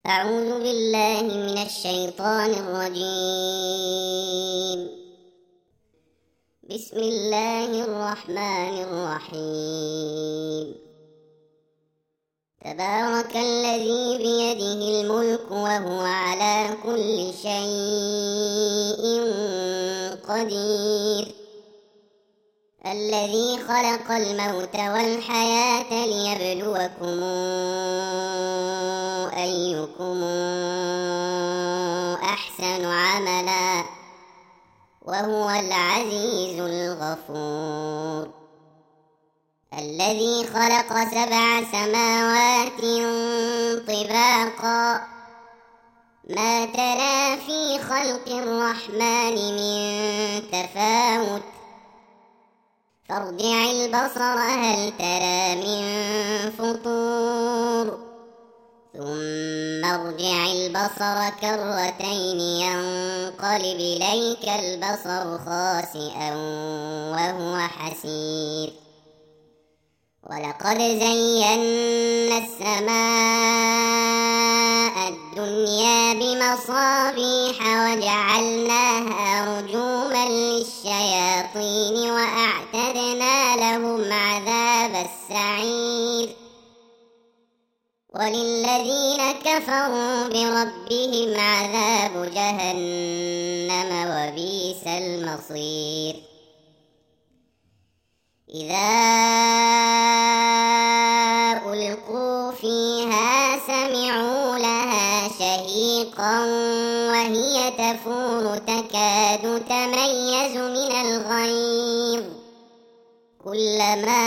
أعوذ بالله من الشيطان الرجيم. بسم الله الرحمن الرحيم. تبارك الذي بيده الملك وهو على كل شيء قدير، الذي خلق الموت والحياة ليبلوكم أيكم أحسن عملا وهو العزيز الغفور. الذي خلق 7 سماوات طباقا، ما ترى في خلق الرحمن من تفاوت، فارجع البصر هل ترى من فطور، ثم ارجع البصر كرتين ينقلب إليك البصر خاسئا وهو حسير. ولقد زينا السماء الدنيا بمصابيح وجعلناها رجوما للشياطين وأعتدنا لهم عذاب السعير. وللذين كفروا بربهم عذاب جهنم وبئس المصير. إذا ألقوا فيها سمعوا لها شهيقا وهي تفور تكاد تميز من الغيظ، كلما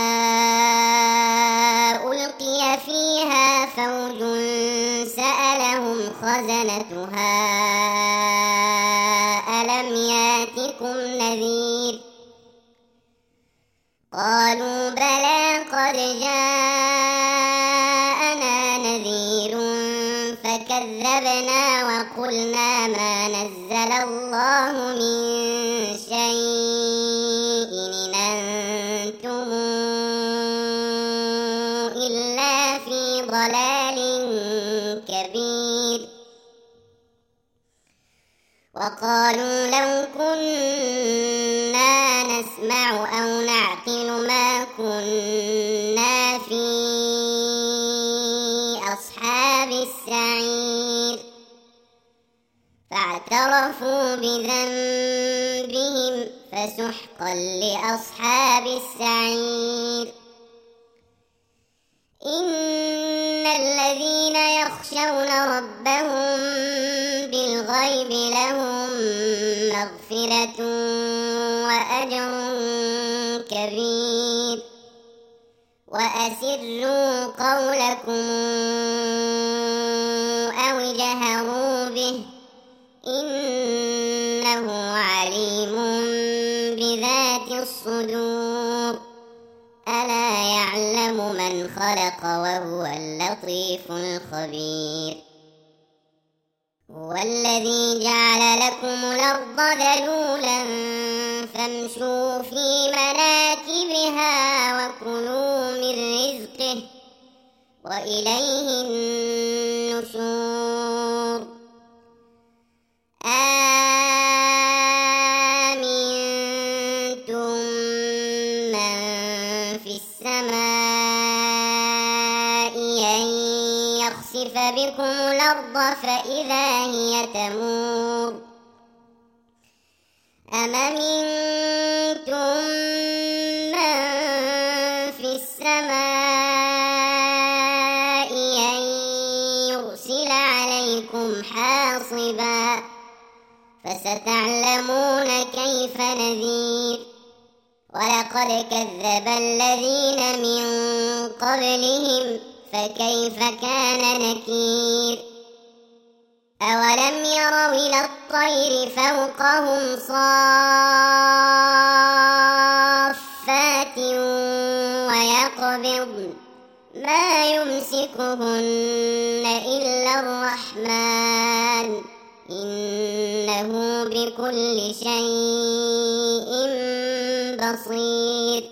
ألقي فيها فوج سألهم خزنتها ألم ياتكم نذير، قالوا بلى قد جاءنا نذير فكذبنا وقلنا ما نزل الله من شيء إن أنتم إلا في ضلال كبير. وقالوا لو كنا نسمع أو نعقل ما كنا في أصحاب السعير، فاعترفوا بذنبهم فسحقا لأصحاب السعير. إن الذين يخشون ربهم بالغيب لهم مغفرة وأجر كبير. وأسروا قولكم أو اجهروا به إنه عليم بذات الصدور. ألا يعلم من خلق وهو اللطيف الخبير. هو الذي جعل لكم الأرض ذلولا فامشوا في مناكبها وكلوا من رزقه وإليه النشور. أأمنتم من في السماء أن يخسف بكم الأرض فإذا هي تمور، أم أمنتم من في السماء أن يرسل عليكم حاصبا فستعلمون كيف نذير. ولقد كذب الذين من قبلهم فكيف كان نكير. أولم يروا إلى الطير فوقهم صافات ويقبضن ما يمسكهن إلا الرحمن إنه بكل شيء بصير.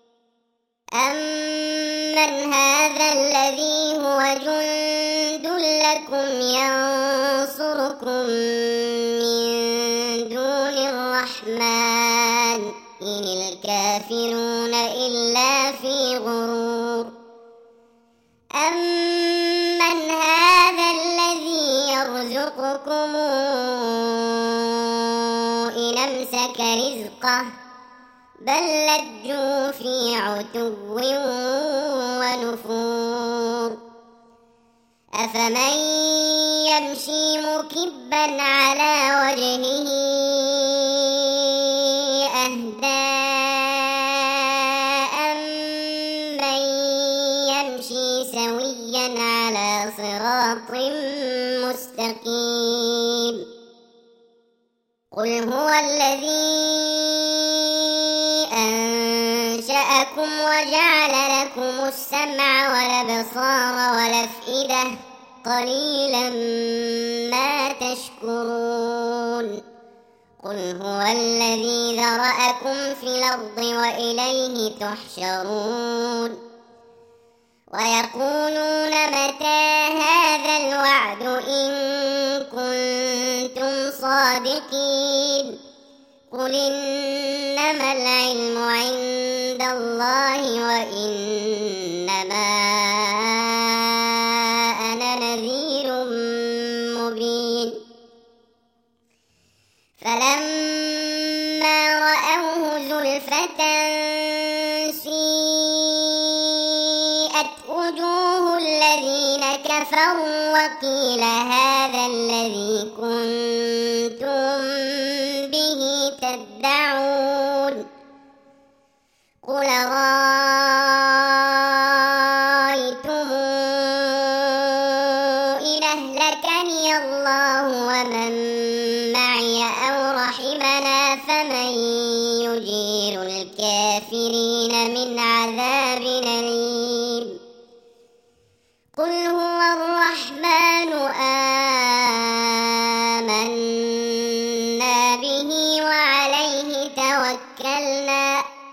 أمن هذا الذي هو جند لكم ينصركم من دون الرحمن إن الكافرون إلا في غرور أمن هذا الذي يرزقكم إن أمسك رزقه بل لجوا في عتو ونفور أفمن يمشي مكبا على وجهه أهدى أمن يمشي سويا على صراط مستقيم قل هو الذي أنشأكم وجعل لكم السمع والأبصار والأفئدة قليلا ما تشكرون قل هو الذي ذرأكم في الأرض وإليه تحشرون ويقولون متى هذا الوعد إن كنتم صادقين قل إنما العلم عند الله وإنما أنا نذير مبين فلما رأوه زلفة سيئت وجوه الذين كفروا وقيل هذا الذي كنتم به تدعون قل رأيتم إن أهلكني الله ومن معي أو رحمنا فمن يجير الكافرين من عذاب أليم قل هو الرحمن آمنا به وعليه توكلنا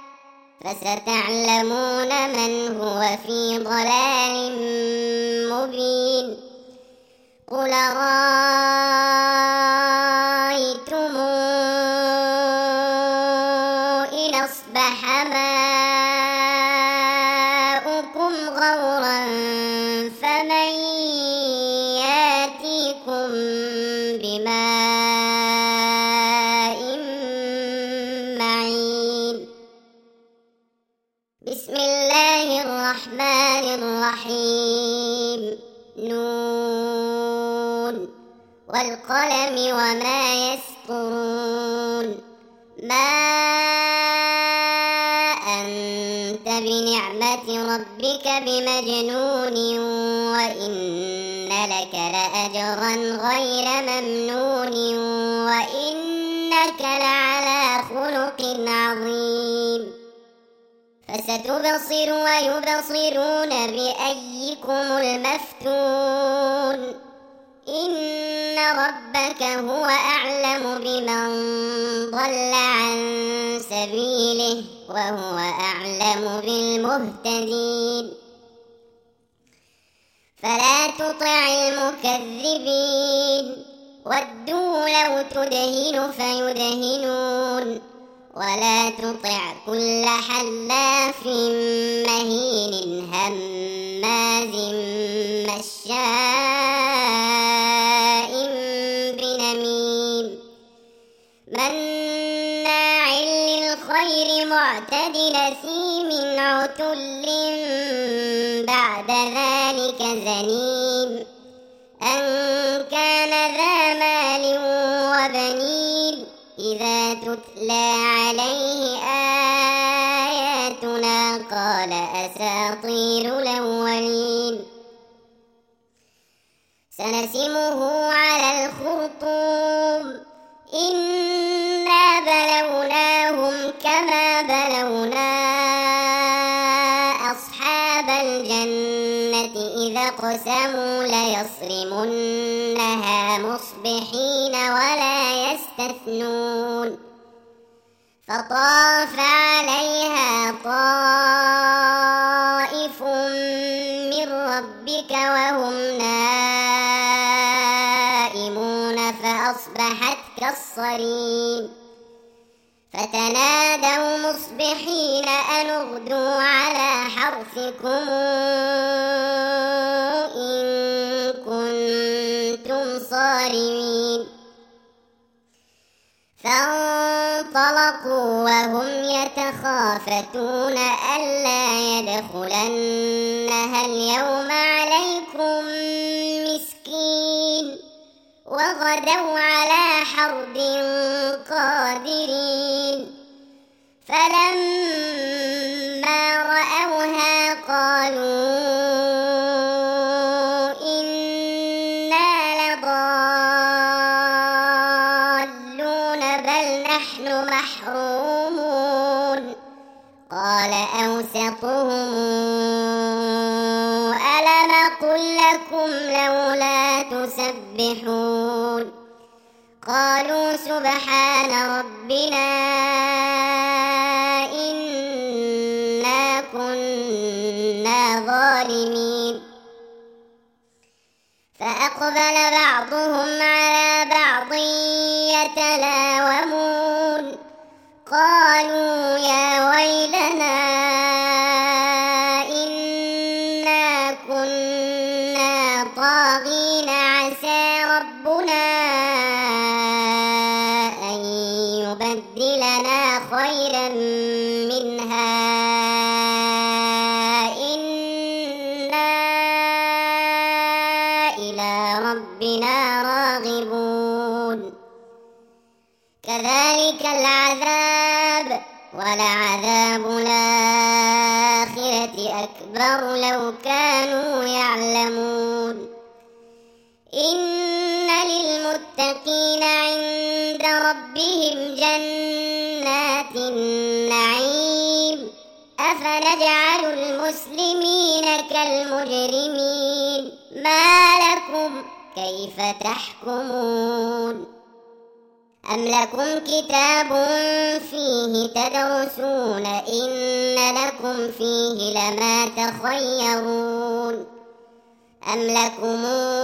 فستعلمون من هو في ضلال مبين قل رأيتم إن أصبح ماؤكم غورا فمن يأتيكم بماء معين بسم الله الرحمن الرحيم نون والقلم وما يسطرون ما أنت بنعمة ربك بمجنون وإن لك لأجرا غير ممنون وإنك لعلى خلق عظيم فستبصر ويبصرون بأيكم المفتون إن ربك هو أعلم بمن ضل عن سبيله وهو أعلم بالمهتدين فلا تطع المكذبين ودوا لو تدهن فيدهنون ولا تطع كل حلاف مهين هماز مشاء بنميم مناع للخير معتد أثيم عتل بعد ذلك زنيم أن كان ذا مال وبنين إذا تتلى عليه آياتنا قال أساطير الأولين سنسمه على الخرطوم إنا بلوناهم كما بلونا أصحاب الجنة إذا اقسموا ليصرمنها مصبحين ولا يستثنون فطاف عليها طائف من ربك وهم نائمون فأصبحت كالصريم فتنادوا مصبحين أن اغدوا على حرثكم إن كنتم صارمين فانطلقوا وهم يتخافتون ألا يدخلنها اليوم عليكم مسكين وغدوا على حرد قادرين فلما رأوها قالوا إنا لضالون بل نحن محرومون قال أوسطهم ألم أقل لكم لولا تسبحون قالوا سبحان ربنا إنا كنا ظالمين فأقبل بعضهم على بعض يتلاومون قالوا يا ويلنا إنا كنا طاغين عسى ربنا أن يبدلنا خيرا منها إنا إلى ربنا راغبون كذلك العذاب ولعذاب الآخرة أكبر لو كانوا يعلمون إن للمتقين عند ربهم جنات النعيم أفنجعل المسلمين كالمجرمين ما لكم كيف تحكمون أم لكم كتاب فيه تدرسون إن لكم فيه لما تخيرون أم لكم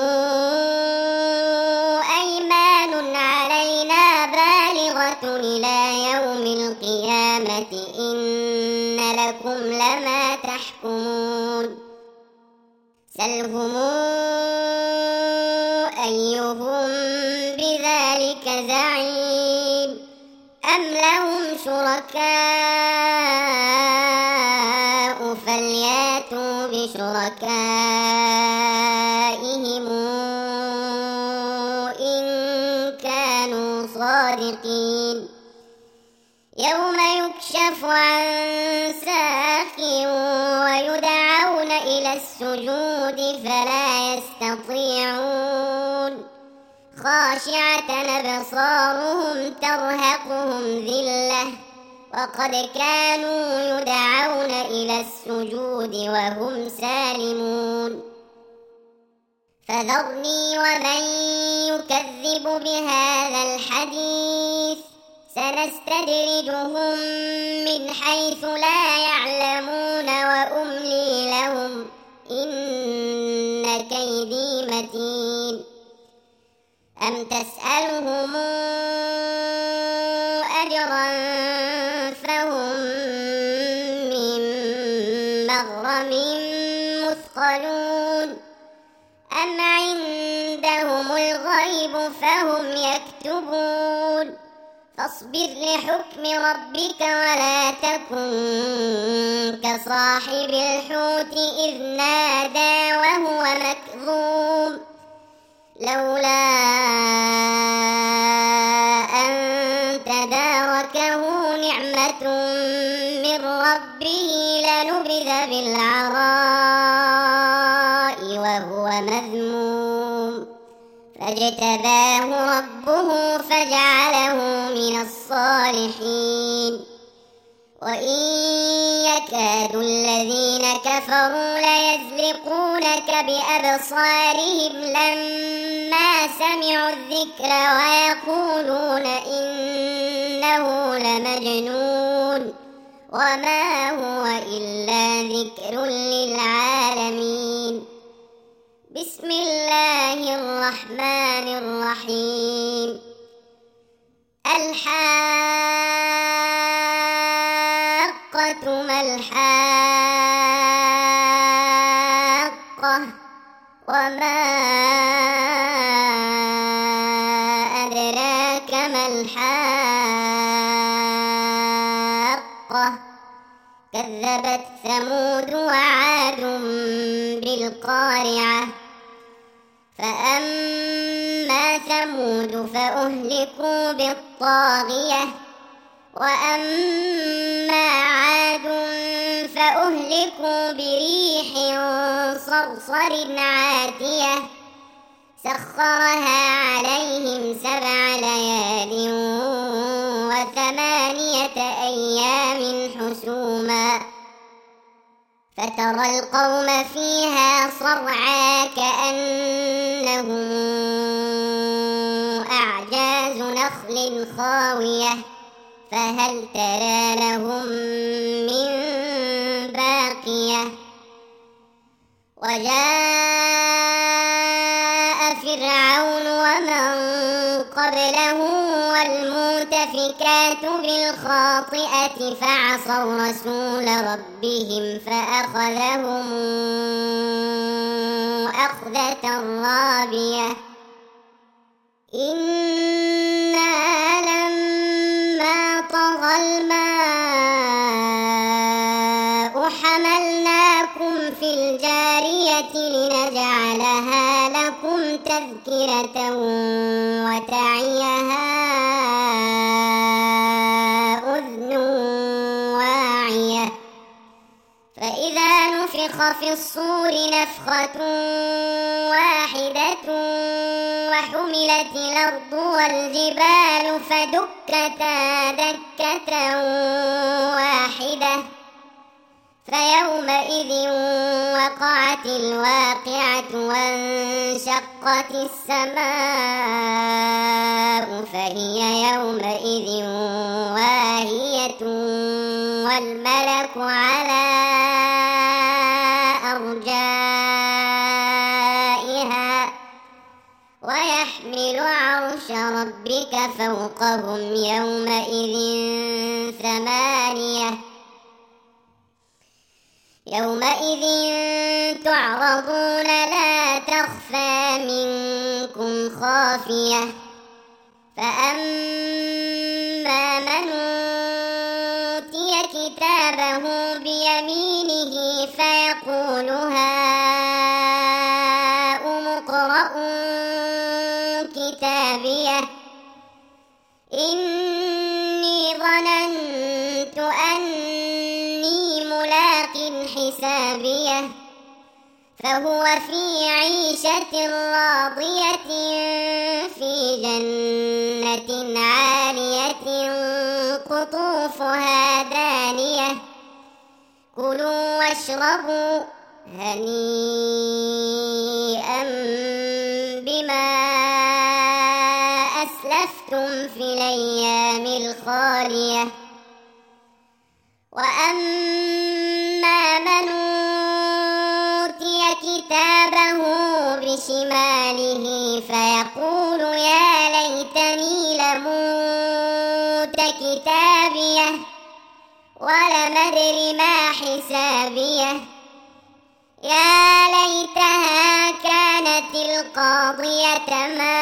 أيمان علينا بالغة إلى يوم القيامة إن لكم لما تحكمون سلهم أيهم بذلك زعيم أم لهم شركاء فلياتوا بشركائهم إن كانوا صادقين يوم يكشف عن ساق ويدعون إلى السجود فلا يستطيعون خاشعة أبصارهم ترهقهم ذلة وقد كانوا يدعون إلى السجود وهم سالمون فذرني ومن يكذب بهذا الحديث سنستدرجهم من حيث لا يعلمون وأملي لهم إن كيدي متين أم تسألهم أجرا فهم من مغرم مثقلون أم عندهم الغيب فهم يكتبون فاصبر لحكم ربك ولا تكن كصاحب الحوت إذ نادى وهو مكظوم لولا أن تداركه نعمة من ربه لنبذ بالعراء وهو مذموم فاجتباه ربه فجعله من الصالحين وإن يكاد الذين كفروا ليزلقونك بأبصارهم لما سمعوا الذكر ويقولون إنه لمجنون وما هو إلا ذكر للعالمين بسم الله الرحمن الرحمن الرحيم الحاقة ما الحاقة وما أدراك ما الحاقة كذبت ثمود وعاد بالقارعة فأما ثمود فأهلكوا بالطاغية وأما عاد فأهلكوا بريح صرصر عاتية سخرها عليهم 7 ليال و8 أيام حسوما فترى القوم فيها صرعى كأنهم أعجاز نخل خاوية فهل ترى لهم من باقية وجاء فرعون ومن قبله والمؤتفكات بالخاطئة فعصوا رسول ربهم فأخذهم أخذة رابية إنا لما طغى الماء حملناكم في الجارية لنجعلها لكم تذكرة وتعيها أذن واعية فإذا نفخ في الصور نفخة واحدة وحملت الأرض والجبال فدكتا دكة واحدة فيومئذ وقعت الواقعة وانشقت السماء فهي يومئذ واهية والملك على أرجائها ويحمل عرش ربك فوقهم يومئذ 8 يومئذ تعرضون لا تخفى منكم خافية فأما من أوتي كتابه بيمينه فيقول هاؤم اقرءوا كتابيه إني ظننت أني ملاق حسابيه فهو في عيشة راضية في جنة عالية قطوفها دانية كلوا واشربوا هنيئا بما أسلفتم في الأيام الخالية وأما من أوتي كتابه بشماله فيقول يا ليتني لموت كتابيه ولم أدر ما حسابيه يا ليتها كانت القاضية ما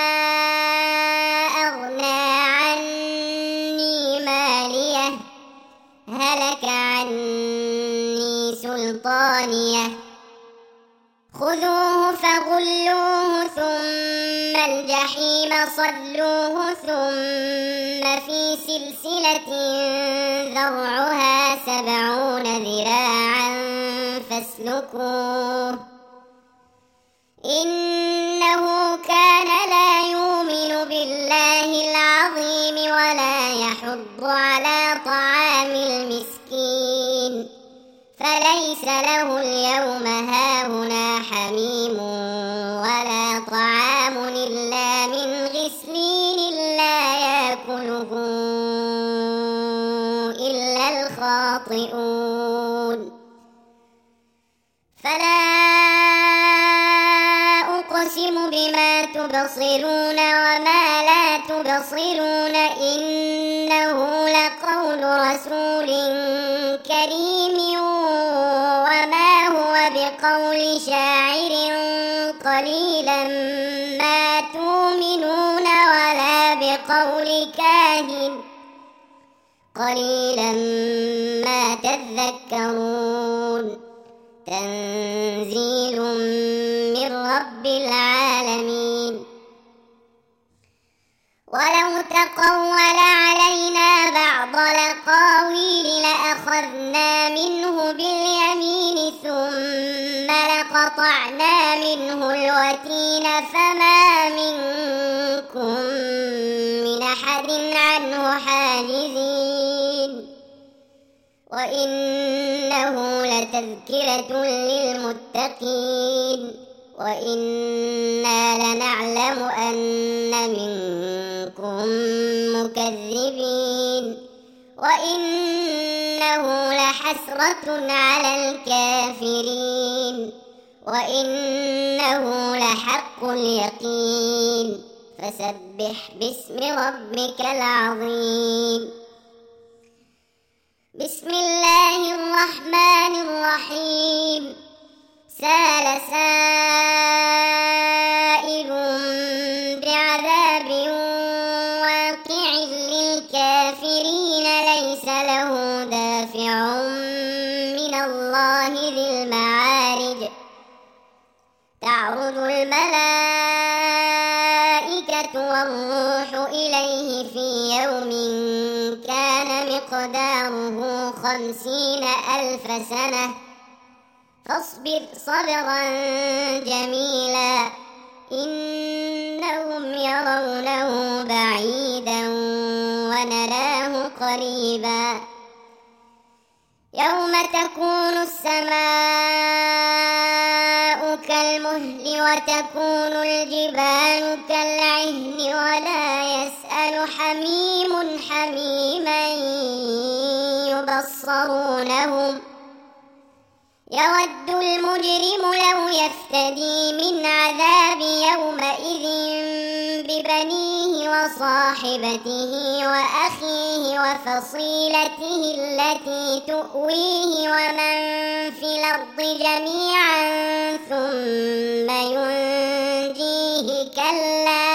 أغنى عني ماليه هلك عني سلطانيه خذوه فغلوه ثم الجحيم صلوه ثم في سلسلة ذرعها 70 ذراعا فاسلكوه إنه كان لا يؤمن بالله العظيم ولا يحض على طعام المسكين فليس له اليوم هاهنا حميم ولا طعام إلا من غسلين لا يأكله إلا الخاطئون فلا أقسم المجرم بما تبصرون وما لا تبصرون إنه لقول رسول كريم وما هو بقول شاعر قليلا ما تؤمنون ولا بقول كاهن قليلا ما تذكرون تنزيل من رب العالمين. ولو تقول علينا بعض الأقاويل لأخذنا منه باليمين ثم لقطعنا منه الوتين فما منكم من أحد عنه حاجزين. وإنه لتذكرة للمتقين وإنا لنعلم أن منكم مكذبين وإنه لحسرة على الكافرين وإنه لحق اليقين فسبح باسم ربك العظيم. بسم الله الرحمن الرحيم. سأل سائل بعذاب واقع للكافرين ليس له دافع من الله ذي المعارج تعرج الملائكة والروح إليه في يوم كان مقداره 50,000 سنة فاصبر صبرا جميلا إنهم يرونه بعيدا ونراه قريبا. يوم تكون السماء كالمهل وتكون الجبال كالعهن ولا يسأل حميم حميما يبصرونهم يود المجرم لو يفتدي من عذاب يومئذ ببنيه وصاحبته وأخيه وفصيلته التي تؤويه ومن في الأرض جميعا ثم ينجيه كلا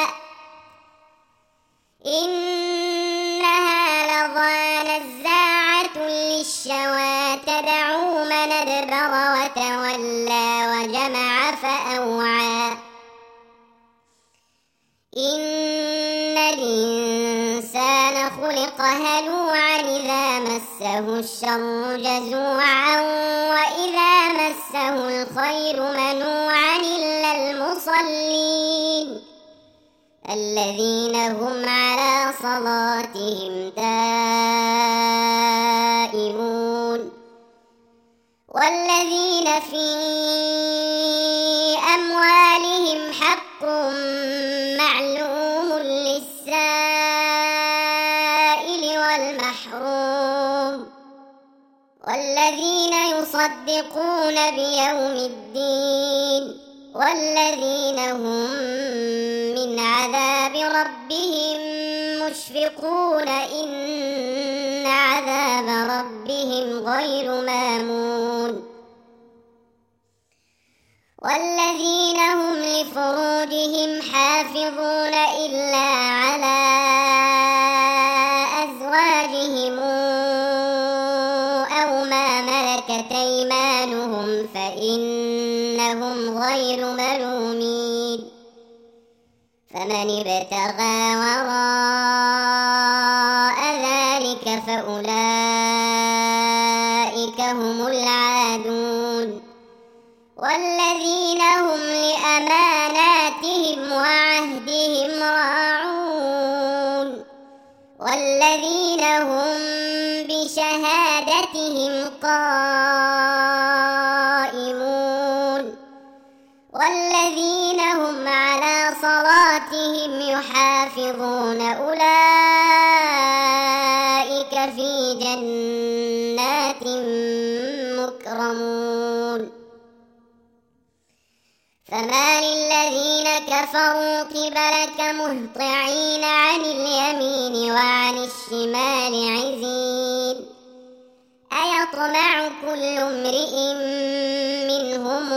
إنها لظى نزاعة للشوى تدعو من أدبر وتولى وجمع فأوعى إن الإنسان خلق هلوعا إذا مسه الشر جزوعا وإذا مسه الخير منوعا إلا المصلين الذين هم على صلاتهم دائمون والذين في أموالهم حق معلوم للسائل والمحروم والذين يصدقون بيوم الدين والذين هم من عذاب ربهم مشفقون إن عذاب ربهم غير مامون والذين هم لفروجهم حافظون إلا على أزواجهم أو ما ملكت أيمانهم فإنهم غير ملومين فمن ابتغى وراء ذلك فأولئك هم العادون والذين هم لأماناتهم وعهدهم راعون والذين هم بشهادتهم قائمون والذين هم على صلاتهم يحافظون أولئك في جنات مكرمون فما للذين كفروا قبلك مهطعين عن اليمين وعن الشمال عزين أيطمع كل امرئ منهم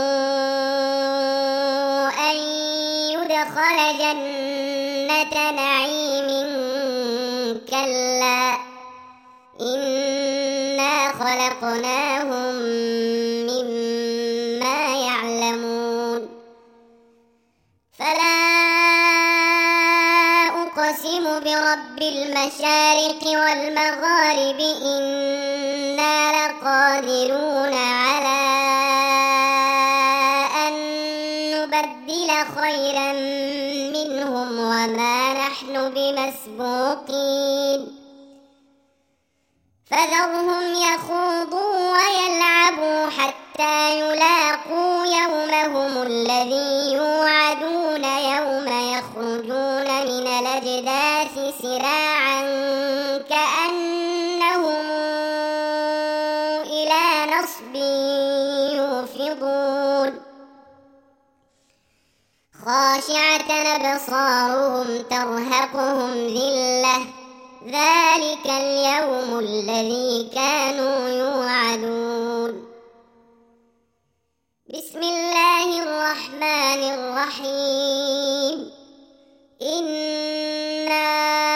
أن يدخل جنة نعيم كلا إنا خلقناهم مما يعلمون فلا أقسم برب المشارق والمغارب إنا لقادرون على أن نبدل خيرا منهم وما نحن بمسبوقين فذرهم يخوضوا ويلعبوا حتى يلاقوا يومهم الذي يوعدون يوم يخرجون من الأجداث سراعا كأنهم إلى نصب يوفضون خاشعة أبصارهم ترهقهم ذلة ذلك اليوم الذي كانوا يوعدون بسم الله الرحمن الرحيم إنا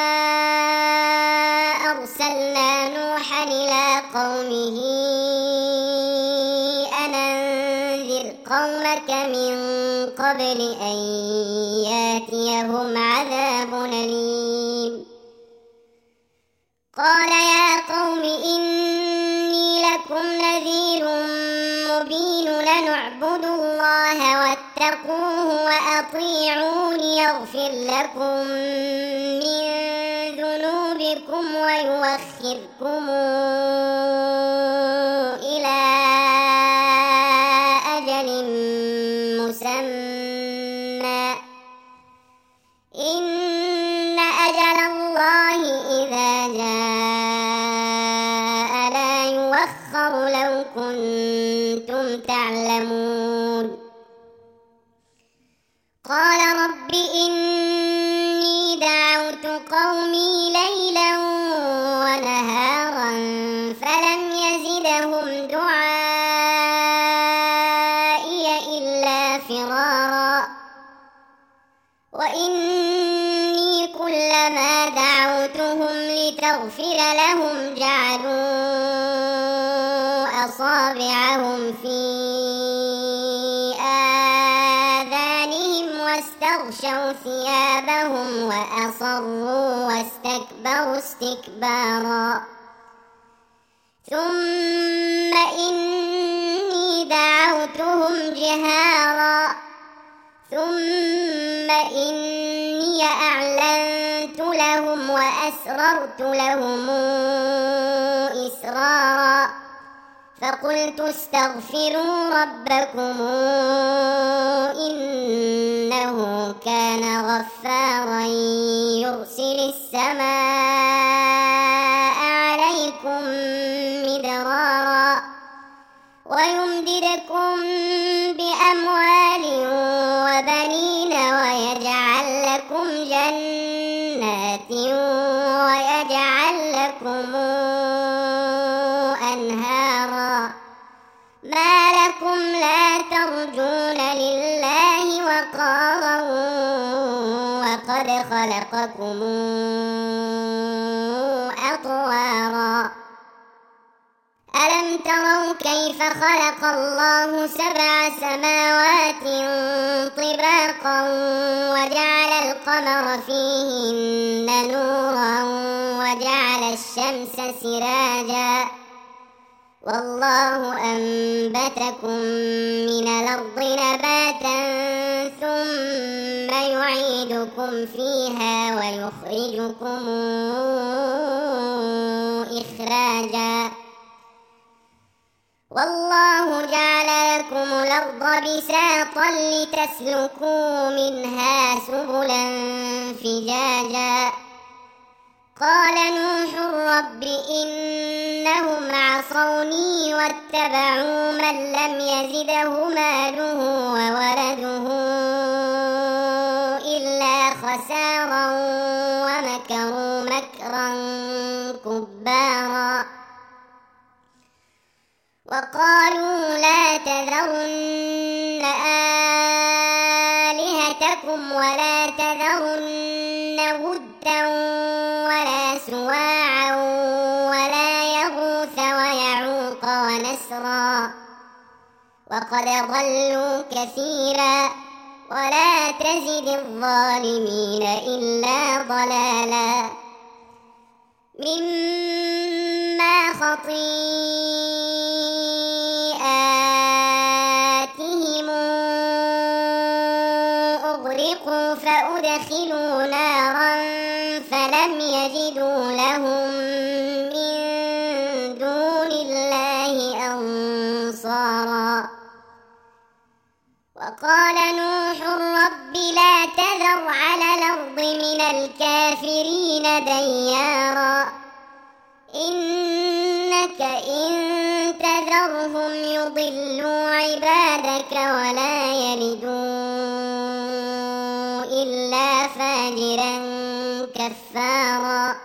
أرسلنا نوحا إلى قومه أن أنذر قومك من قبل أن ياتيهم عذاب أليم قال يا قوم إني لكم نذير مبين لنعبدوا الله واتقوه وأطيعون يغفر لكم من ذنوبكم ويؤخركم إلى أجل مسمى إن أجل الله إذا جاء لا يؤخر لو كنتم تعلمون قال رب إني دعوت قومي ليلا ونهارا فلم يزدهم دعائي إلا فرارا وإني كلما دعوتهم لتغفر لهم جعلوا أصابعهم في آذانهم واستغشوا ثيابهم وأصروا واستكبروا استكبارا ثم إني دعوتهم جهارا ثم إني أعلنت لهم وأسررت لهم إسرارا فقلت استغفروا ربكم إنه كان غفارا يرسل السماء عليكم مدرارا ويمددكم بأموال وبنين ويجعل لكم جنات ويجعل لكم أنهارا ما لكم لا ترجون لله وقارا وقد خلقكم أطوارا ألم تروا كيف خلق الله 7 سماوات طباقا وجعل القمر فيهن نورا وجعل الشمس سراجا والله أنبتكم من الأرض نباتا ثم يعيدكم فيها ويخرجكم إخراجا والله جعل لكم الأرض بساطا لتسلكوا منها سبلا فجاجا قال نوح رب إنهم إنهم عصوني واتبعوا من لم يزده ماله وولده إلا خسارا ومكروا مكرا كبارا وقالوا لا تذرن آلهتكم ولا تذرن ودا ولا سواعا ولا يغوث ويعوق ونسرا وقد ضلوا كثيرا ولا تزد الظالمين إلا ضلالا مما خطيئاتهم أغرقوا فأدخلوا نارا فلم يجدوا لهم من دون الله أنصارا وقال نوح رب لا تذر على الأرض من الكافرين ديارا إنك إن تذرهم يضلوا عبادك ولا يلدوا إلا فاجرا كفارا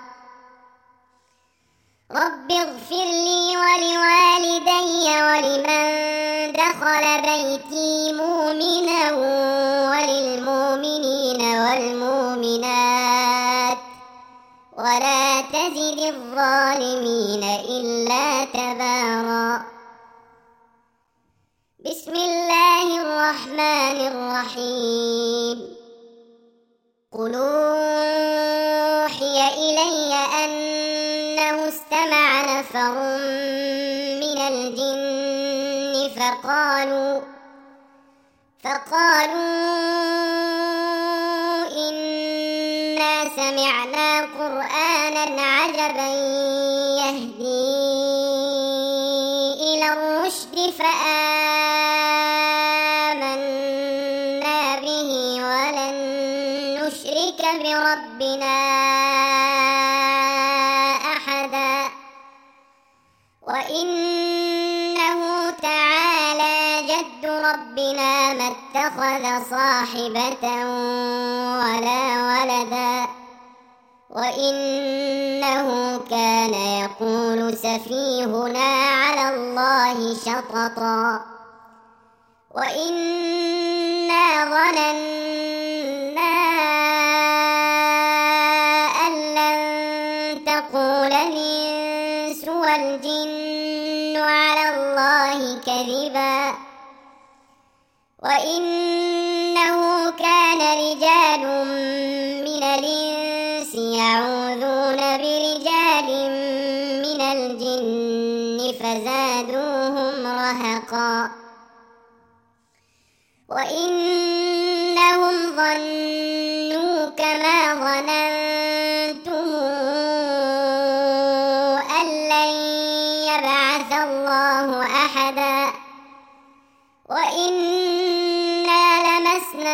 رب اغفر لي ولوالدي ولمن دخل بيتي مؤمنا وللمؤمنين والمؤمنات ولا تزد الظالمين إلا تبارا بسم الله الرحمن الرحيم قل أوحي إلي أنه استمع نفر من الجن فقالوا إنا سمعنا قرآنا عجبا يهدي إلى الرشد فآمنا به ولن نشرك بربنا أحدا وإنه تعالى جد ربنا ما اتخذ صاحبة ولا ولدا وإنه كان يقول سفيهنا على الله شططا وإنا ظننا أن لن تقول الإنس والجن على الله كذبا وإنه كان رجال من الإنس يعوذون برجال من الجن فزادوهم رهقا وإنهم ظنوا كما ظننتم أن لن يبعث الله أحدا وإنا لمسنا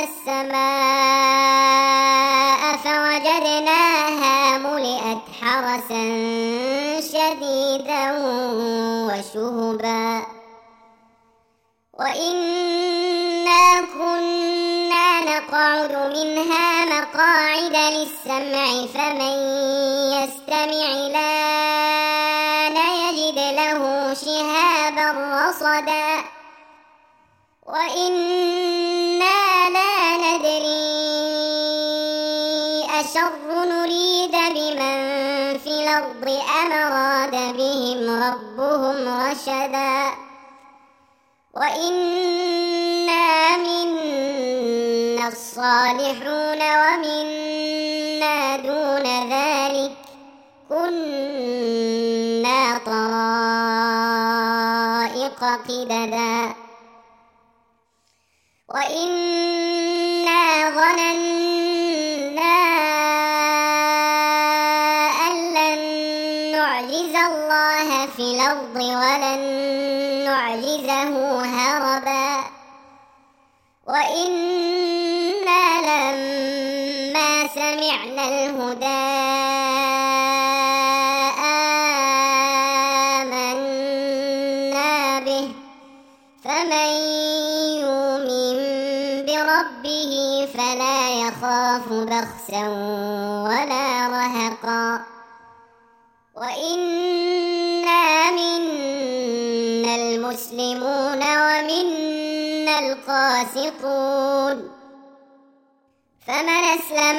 السماء فوجدناها ملئت حرسا شديدا وشهبا وإنا كنا نقعد منها مقاعد للسمع فمن يستمع الآن يجد له شهابا رصدا وإنا لا ندري أشر نريد بمن في الأرض أم أراد بهم ربهم رشدا وإنا منا الصالحون ومنا دون ذلك كنا طرائق قددا وإنا ظننا أن لن نعجز الله في الأرض ولن نعجزه هربا وإنا لما سمعنا الهدى يخاف بخسا ولا رهقا وإنا منا المسلمون ومنا القاسطون فمن أسلم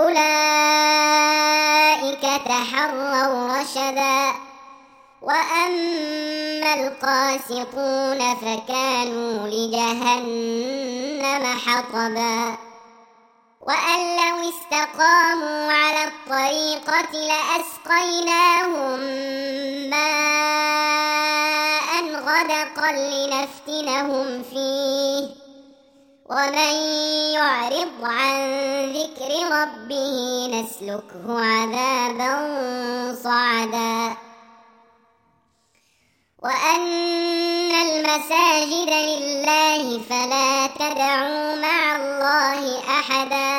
فأولئك تحروا رشدا وأما القاسطون فكانوا لجهنم حطبا وأن لو استقاموا على الطريقة لأسقيناهم ماء غدقا لنفتنهم فيه ومن يعرض عن ذكر ربه نسلكه عذابا صعدا وأن المساجد لله فلا تدعوا مع الله أحدا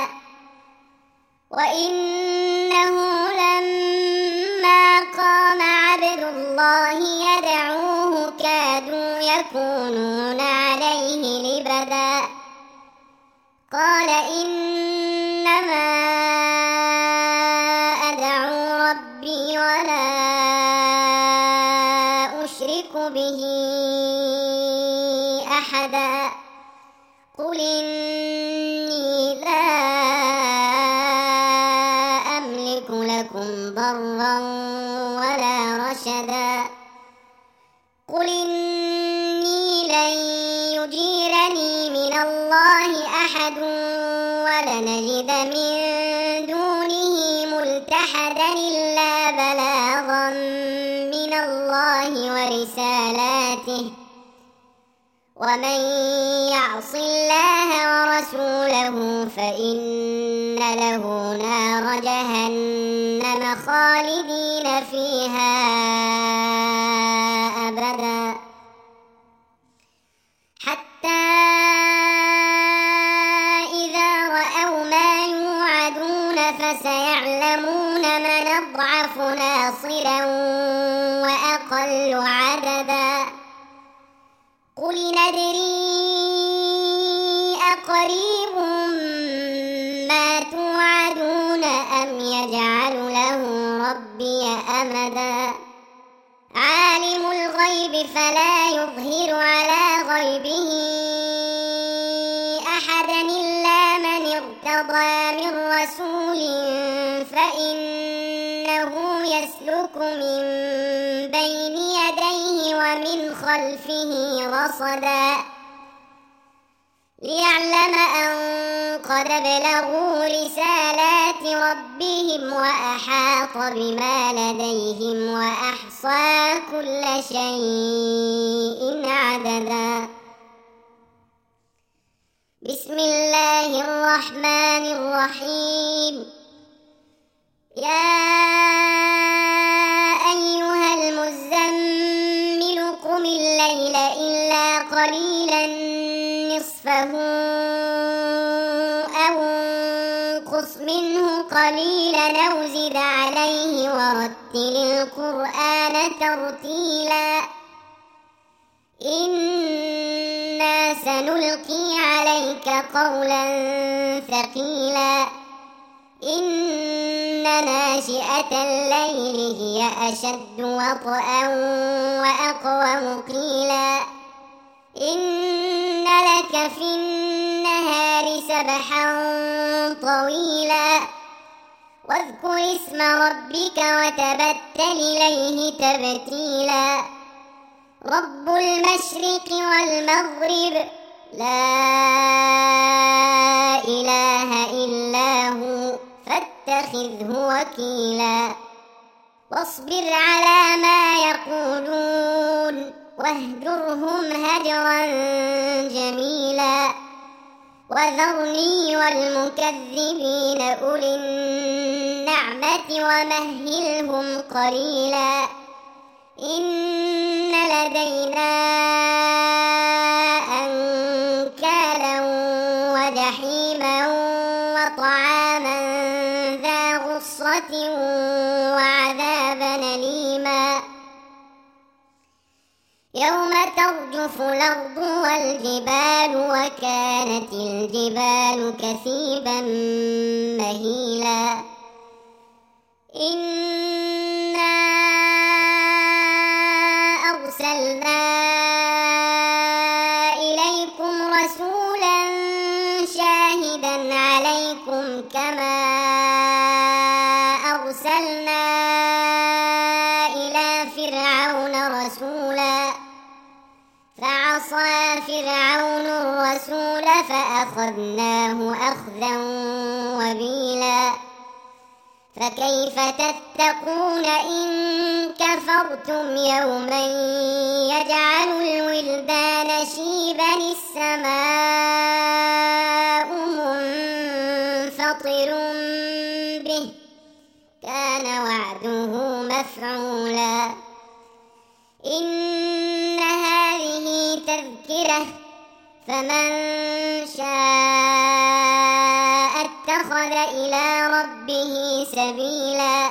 وإنه لما قام عبد الله يدعوه كادوا يكونون عليه لبدا قال إنما أدعو ربي ولا أشرك به أحدا قل إني لا أملك لكم ضرا ولا رشدا قل إني لن يجيرني من الله أحد ولنجد من دونه ملتحدا إلا بلاغا من الله ورسالاته ومن يعص الله ورسوله فإن له نار جهنم خالدين فيها أبدا حتى إذا رأوا ما يوعدون فسيعلمون من أضعف ناصرا وأقل عددا قل ندري أقريب ما توعدون أم يجعل له ربي أمدا عالم الغيب فلا يظهر على غيبه أحدا إلا من ارتضى من رسول فإنه يسلك من بين يديه ومن خلفه رصدا ليعلم أن قد بلغوا رسالات ربهم وأحاط بما لديهم وأحصى كل شيء عددا بسم الله الرحمن الرحيم يا أيها المزمل قم الليل إلا قليلا نصفه أو انقص منه قليلا أو زد عليه ورتل القرآن ترتيلا إنا سنلقي عليك قولا ثقيلا إن ناشئة الليل هي أشد وطئا وأقوم قيلا إن لك في النهار سبحا طويلا واذكر اسم ربك وتبتل إليه تبتيلا رب المشرق والمغرب لا إله إلا هو فاتخذه وكيلا واصبر على ما يقولون واهجرهم هجرا جميلا وذرني والمكذبين أولي النعمة ومهلهم قليلا إن لدينا أنكالا وجحيما وطعاما ذا غصة وعذابا أليما يوم ترجف الأرض والجبال وكانت الجبال كثيبا مهيلا إنا أرسلنا إليكم رسولا شاهدا عليكم كما أرسلنا إلى فرعون رسولا فعصى فرعون الرسول فأخذناه أخذا وبيلا فكيف تتقون إن كفرتم يوما يجعل الولدان شيبا السماء منفطر به كان وعده مفعولا إن هذه تذكرة فمن شاء اتخذ إلى ربه سبيلا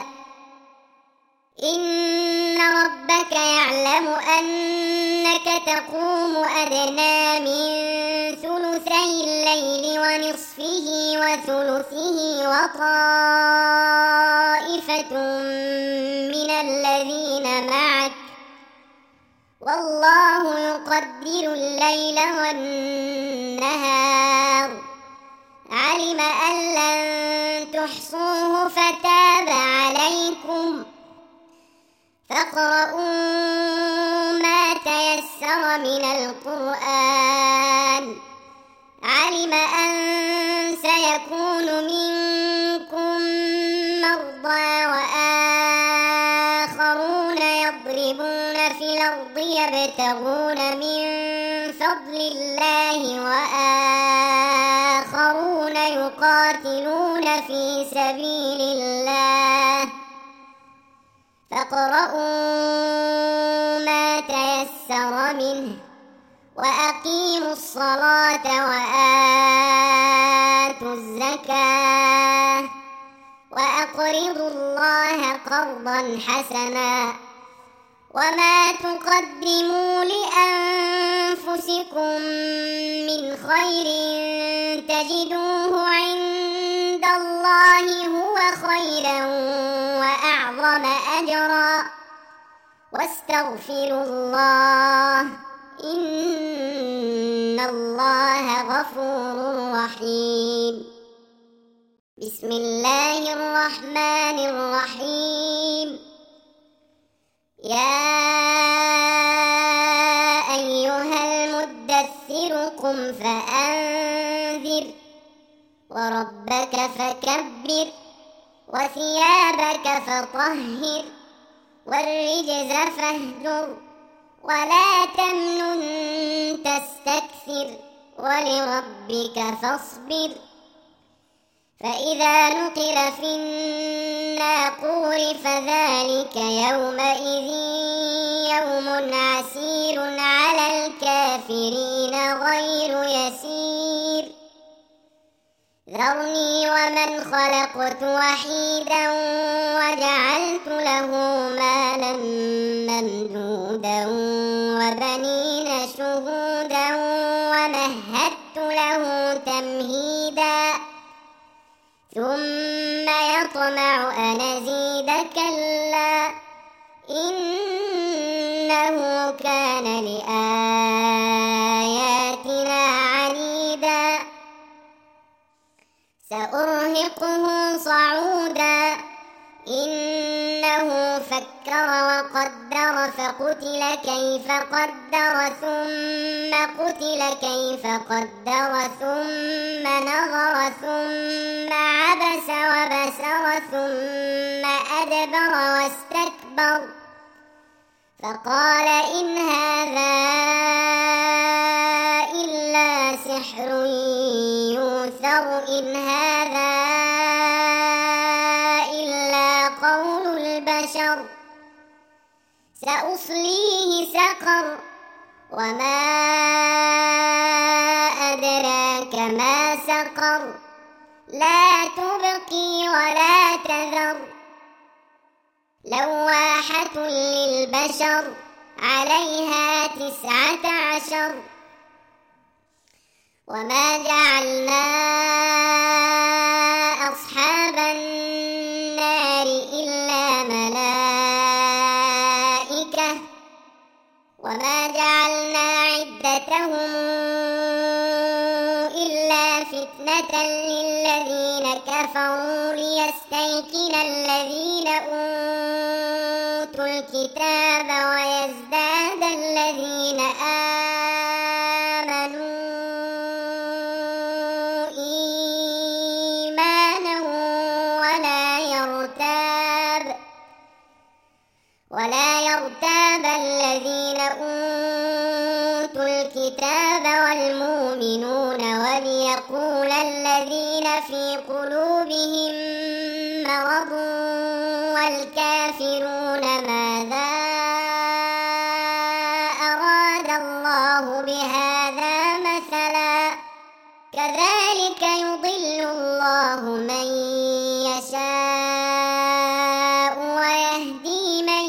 إن ربك يعلم أنك تقوم أدنى من ثلثي الليل ونصفه وثلثه وطائفة من الذين معك والله يقدر الليل والنهار علم أن لن تحصوه فتاب عليكم فاقرؤوا ما تيسر من القرآن علم أن سيكون منكم مرضى وآخرون يضربون في الأرض يبتغون من فضل الله وآخرون يقاتلون في سبيل الله فاقرؤوا ما تيسر منه وأقيموا الصلاة وآتوا الزكاة وأقرضوا الله قرضا حسنا وما تقدموا لأنفسكم من خير تجدوه عند الله هو خيرا وأعظم أجرا واستغفروا الله إن الله غفور رحيم بسم الله الرحمن الرحيم يا أيها المدثر قم فأنذر وربك فكبر وثيابك فطهر والرجز فاهجر ولا تمنن تستكثر ولربك فاصبر فإذا نقر في الناقور فذلك يومئذ يوم عسير على الكافرين غير يسير ذرني ومن خلقت وحيدا وجعلت له مالا ممدودا وبنين شهودا ومهدت له تمهيدا ثم يطمع أن أزيد كلا إنه كان لآياتنا عنيدا سأرهقه صعودا إنه فكر وقدر فقتل كيف قدر ثم قتل كيف قدر ثم نظر ثم عبس وبسر ثم أدبر واستكبر فقال إن هذا إلا سحر يؤثر إن هذا إلا قول البشر سأصليه سقر وما أدراك ما سقر لا تبقي ولا تذر لواحة للبشر عليها 19 وما جعلنا أصحاب النار إلا ملائكة وما جعلنا عدتهم إلا فتنة للذين كفروا ليستيقن الذين أوتوا الكتاب ويزداد الذين آمنوا إيمانا ولا يرتاب الذين أوتوا الكتاب والمؤمنون وليقول الذين في قلوبهم مرض والكافرون ماذا أراد الله بهذا مثلا كذلك يضل الله من يشاء ويهدي من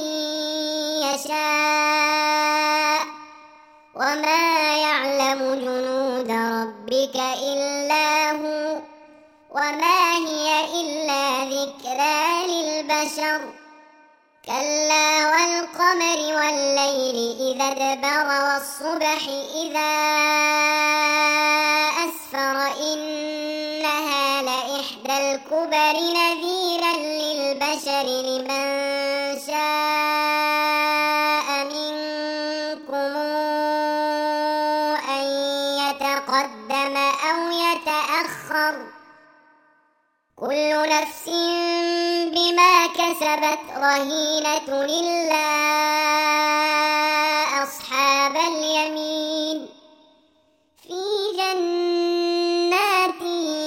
يشاء وما يعلم جنود ربك إلا هو وما هي إلا ذكرى للبشر كلا والقمر والليل إذا ادبر والصبح إذا أسفر إنها لإحدى الكبر نذيرا للبشر لمن شاء منكم أن يتقدم أو يتأخر كل نفس بما كسبت رهينة إلا أصحاب اليمين في جنات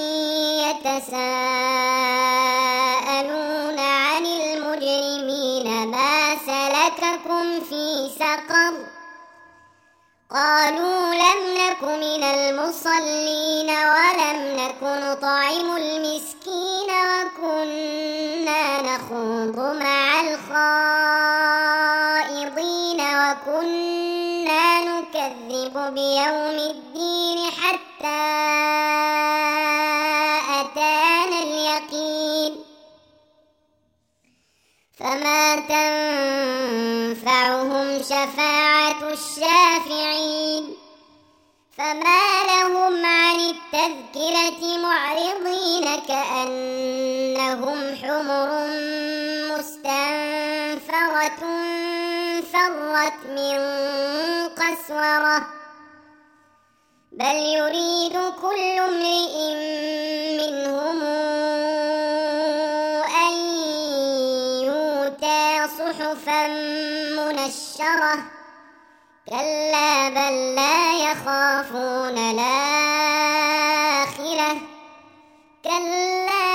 يتساءلون عن المجرمين ما سلككم في سقر قالوا لم نك من المصلين ولم نك نطعم المسكين وكنا نخوض مع الخائضين وكنا نكذب بيوم الدين حتى أتانا اليقين فما تنفعهم شفاعة الشافعين فما لهم عن التذكرة معرضين كأنهم حمر مستنفرة فرت من قسورة بل يريد كل امرئ منهم أن يؤتى صحفا منشرة كلا بل لا يخافون الآخرة كلا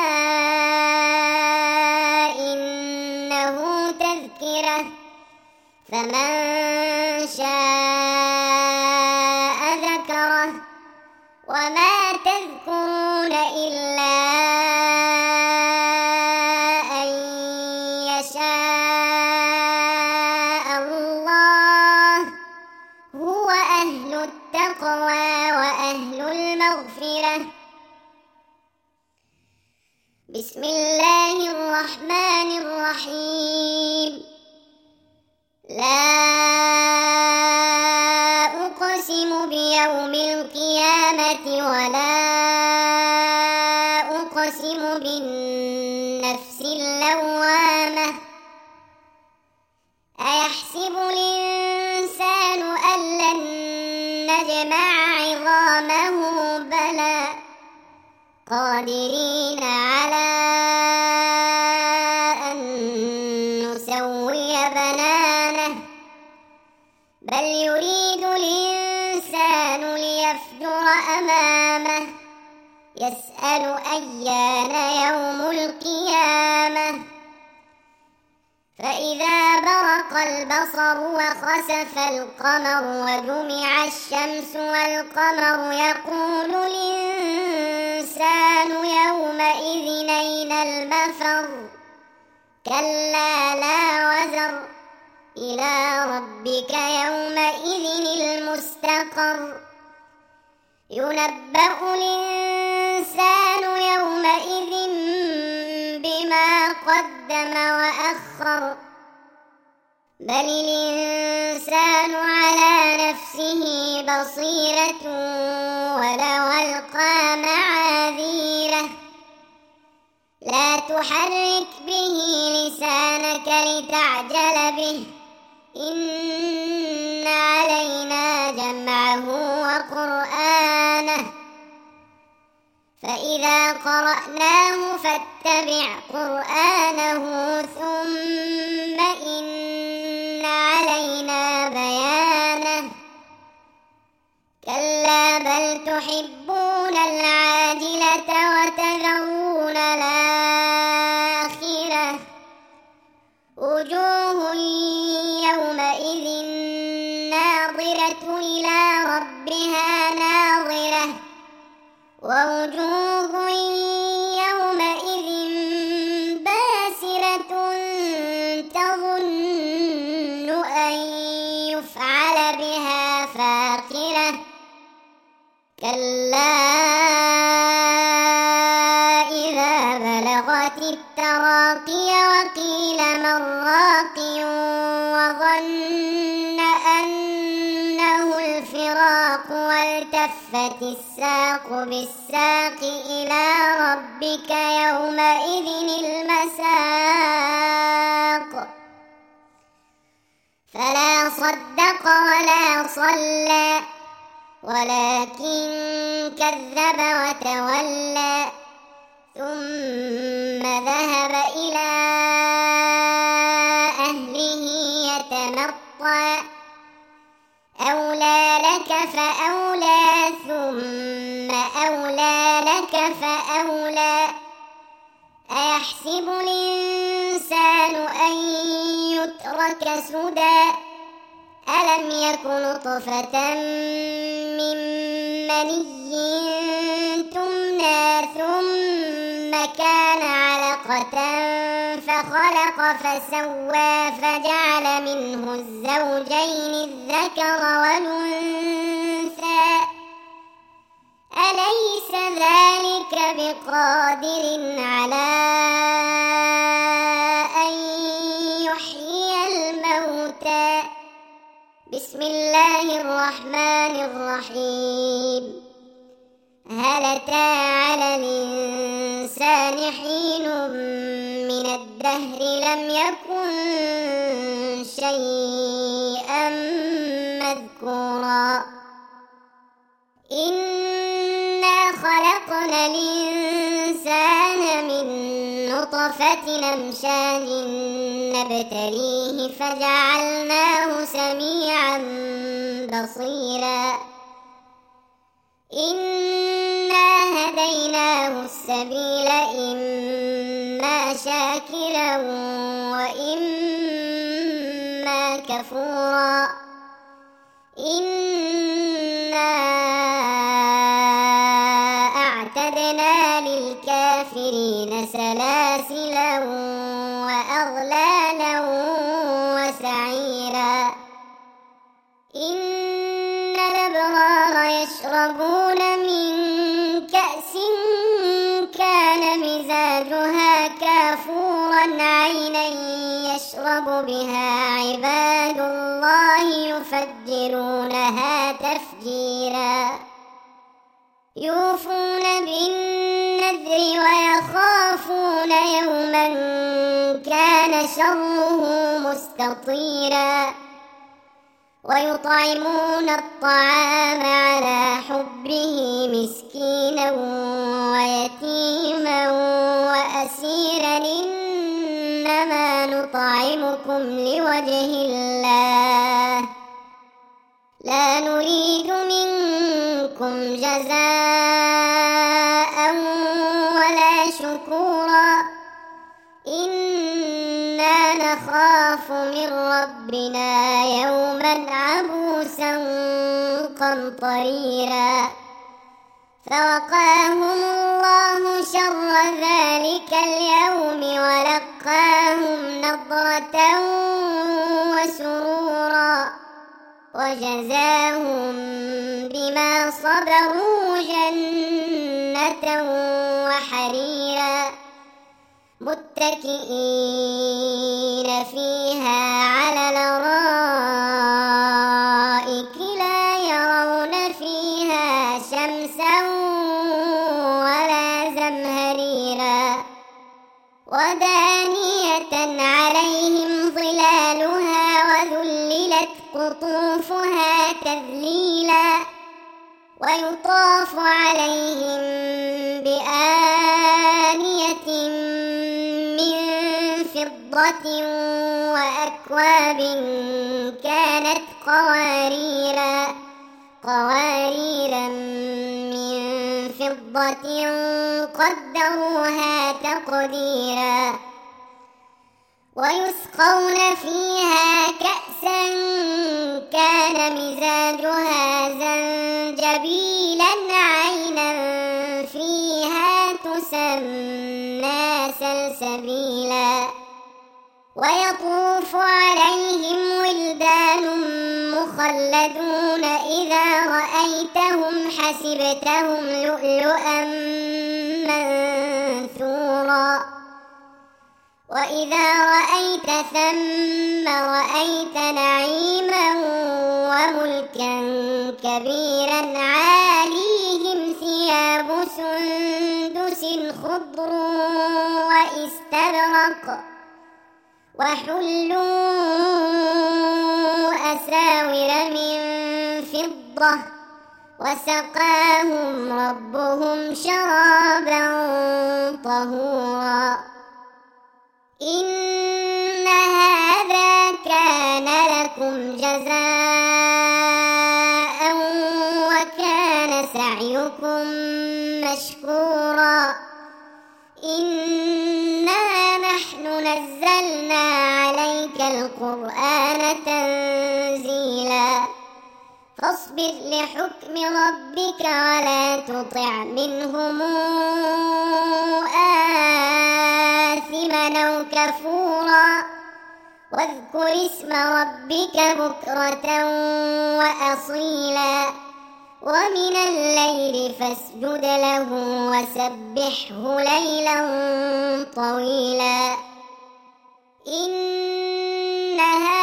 إنه تذكرة فمن شاء ذكره وما تذكرون إلا أن يشاء الله هو أهل التقوى وأهل المغفرة بسم الله الرحمن الرحيم لا أقسم بيوم القيامة ولا أقسم بالنفس اللوامة أيحسب الإنسان أن لن نجمع عظامه بلى قادرين على أن نسوي بنانه بل يريد الإنسان ليفجر أمامه يسأل أيان يوم القيامة فإذا برق البصر وخسف القمر وجمع الشمس والقمر يقول الإنسان يومئذ أين المفر كلا لا وزر إلى ربك يومئذ المستقر ينبأ الإنسان يومئذ بما قدم وأخر بل الإنسان على نفسه بصيرة ولو ألقى معاذيره لا تحرك به لسانك لتعجل به إن علينا جمعه وقرآنه فإذا قرأناه فاتبع قرآنه ثم إن علينا بيانه كلا بل تحبون العاجلة وتذرون الآخرة وجوه يومئذ ناظرة إلى ربها ناظرة ووجوه يومئذ باسرة تظن أن يفعل بها فاقرة كلا إذا بلغت التراقي وقيل من راق وظن أنه الفراق والتفت الساق بالساق إلى ربك يومئذ المساق فلا صدق ولا صلى ولكن كذب وتولى ثم ذهب إلى أهله يتمطى أولى لك فأولى ثم أولى لك فأولى أيحسب الإنسان أن يترك سدى ألم يك نطفة من مني تمنى ثم كان علقة فخلق فسوى فجعل منه الزوجين الذكر والأنثى أليس ذلك بقادر على أن يحيي الموتى بسم الله الرحمن الرحيم هل أتى على الإنسان حين من الدهر لم يكن شيئا مذكورا إنا خلقنا الإنسان من نطفة أمشاج نبتليه فجعلناه سميعا بصيرا إنا هديناه السبيل إما شاكرا وإما كفورا إنا أعتدنا للكافرين سلاسلا وأغلالا وسعيرا إن الأبرار يشربون من كأس كان مزاجها كافورا عينا يشرب بها عباد الله يفجرونها تفجيرا يوفون بالنذر ويخافون يوما كان شره مستطيرا ويطعمون الطعام على حبه مسكينا ويتيما وأسيرا إنما نطعمكم لوجه الله لا نريد منكم جزاء ولا شكورا إنا نخاف من ربنا يوما عبوسا قمطريرا فوقاهم الله شر ذلك اليوم ولقاهم نضرة وسرورا وجزاهم بما صبروا جنة وحريرا متكئين فيها على الأرائك لا يرون فيها شمسا ولا زمهريرا ودانية عليهم ظلالها وذللت قطوفها تذليلا ويطاف عليهم بآنية من فضة وأكواب كانت قواريرا من فضة قدروها تقديرا ويسقون فيها كأسا كان مزاجها زنجبيلا عينا فيها تسمى سلسبيلا ويطوف عليهم ولدان مخلدون إذا رأيتهم حسبتهم لؤلؤا منثورا وإذا رأيت ثم رأيت نعيما وملكا كبيرا عاليهم ثياب سندس خضر واستبرق وحلوا أساور من فضة وسقاهم ربهم شرابا طهورا إن هذا كان لكم جزاء وكان سعيكم مشكورا إنا نحن نزلنا عليك القرآن تنزيلا فاصبر لحكم ربك ولا تطع منهم آثما أو كفورا واذكر اسم ربك بكرة وأصيلا ومن الليل فاسجد له وسبحه ليلا طويلا إن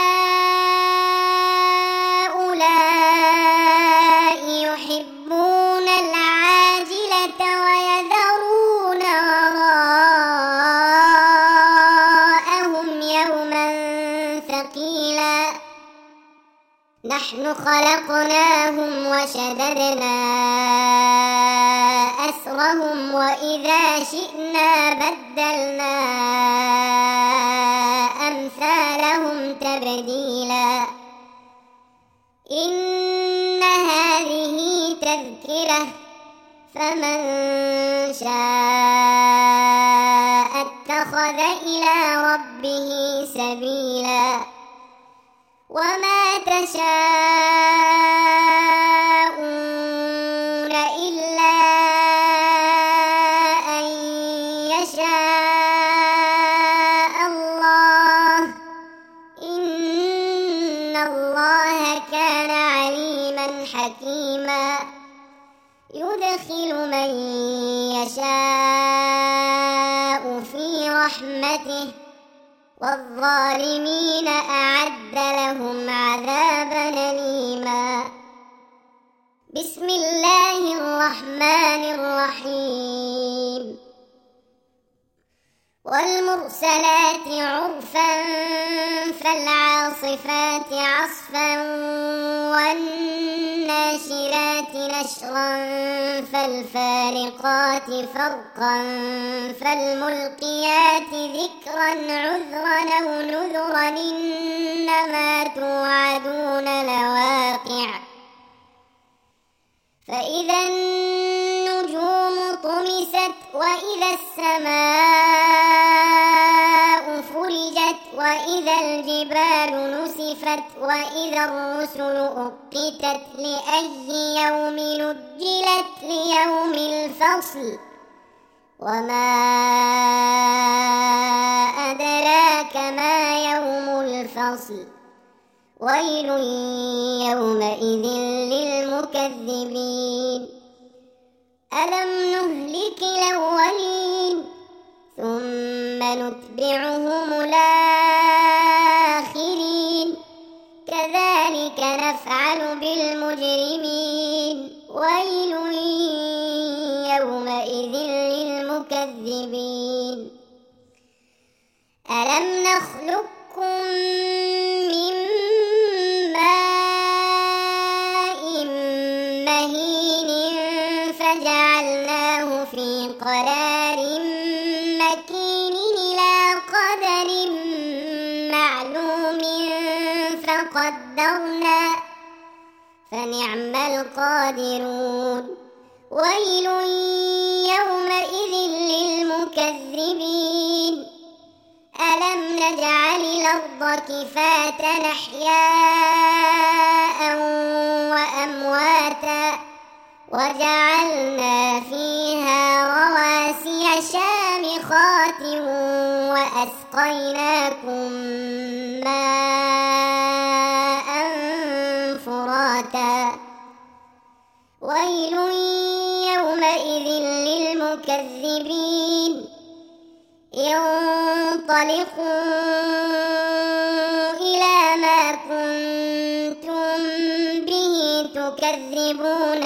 هؤلاء يحبون العاجلة ويذرون وراءهم يوما ثقيلا نحن خلقناهم وشددنا أسرهم وإذا شئنا بدلنا أمثالهم تبديلا إن هذه تذكرة فمن شاء اتخذ إلى ربه سبيلا وما تشاءون إلا أن يشاء الله إن الله كان عليما حكيما يدخل من يشاء في رحمته والظالمين أعد لهم عذابا أليما بسم الله الرحمن الرحيم والمرسلات عرفا فالعاصفات عصفا والناشرات نشرا فالفارقات فرقا فالملقيات ذكرا عذرا أو نذرا إنما توعدون لواقع فإذا النجوم طمست وإذا السماء فرجت وإذا الجبال نسفت وإذا الرسل أقتت لأي يوم نجلت ليوم الفصل وما أدراك ما يوم الفصل ويل يومئذ للمكذبين ألم نهلك الأولين ثم نتبعهم الآخرين كذلك نفعل بالمجرمين ويل يومئذ للمكذبين ألم نخلقكم من ماء مهين فجعلناه في قرار مكين إلى قدر معلوم فقدرنا فنعم القادرون ويل يومئذ للمكذبين ألم نجعل الأرض كفاة أحياء وأمواتا وجعلنا فيها رواسي شامخات وأسقيناكم ماء فراتا ويل يومئذ للمكذبين انطلقوا إلى ما كنتم به تكذبون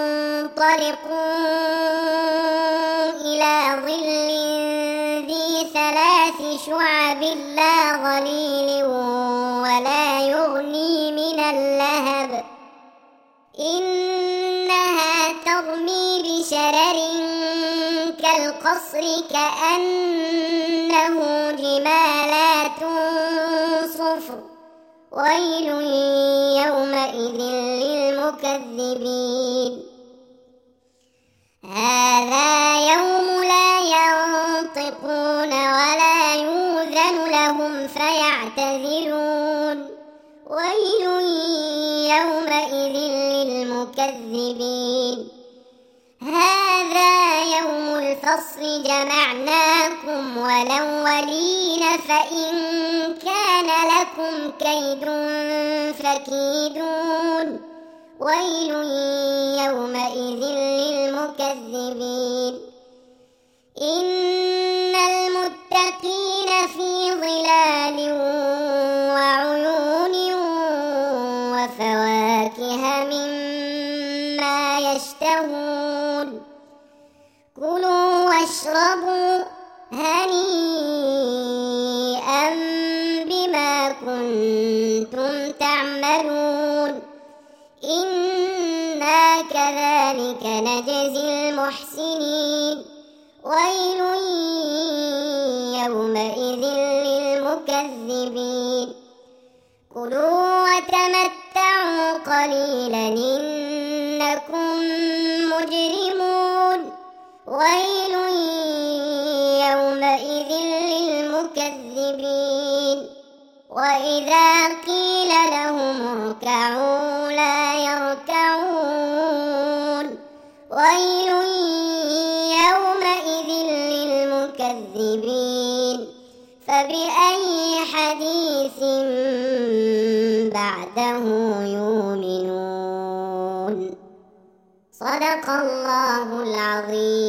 انطلقوا إلى ظل ذي ثلاث شعب لا ظليل ولا يغني من اللهب إنها ترمي بشرر كالقصر كأنه جمالات صفر ويل يومئذ للمكذبين هذا يوم لا ينطقون ولا يؤذن لهم فيعتذرون ويل يومئذ للمكذبين هذا يوم الفصل جمعناكم والأولين فإن كان لكم كيد فكيدون ويل يومئذ للمكذبين إن المتقين في ظلال وعيون وفواكه مما يشتهون كلوا واشربوا هنيئا بما كنتم تعملون إنا كذلك نجزي المحسنين ويل يومئذ للمكذبين كلوا وتمتعوا قليلا إنكم مجرمون ويل يومئذ للمكذبين وإذا قيل لهم اركعوا لا يركعون ويل يومئذ للمكذبين فبأي حديث بعده يؤمنون صدق الله العظيم.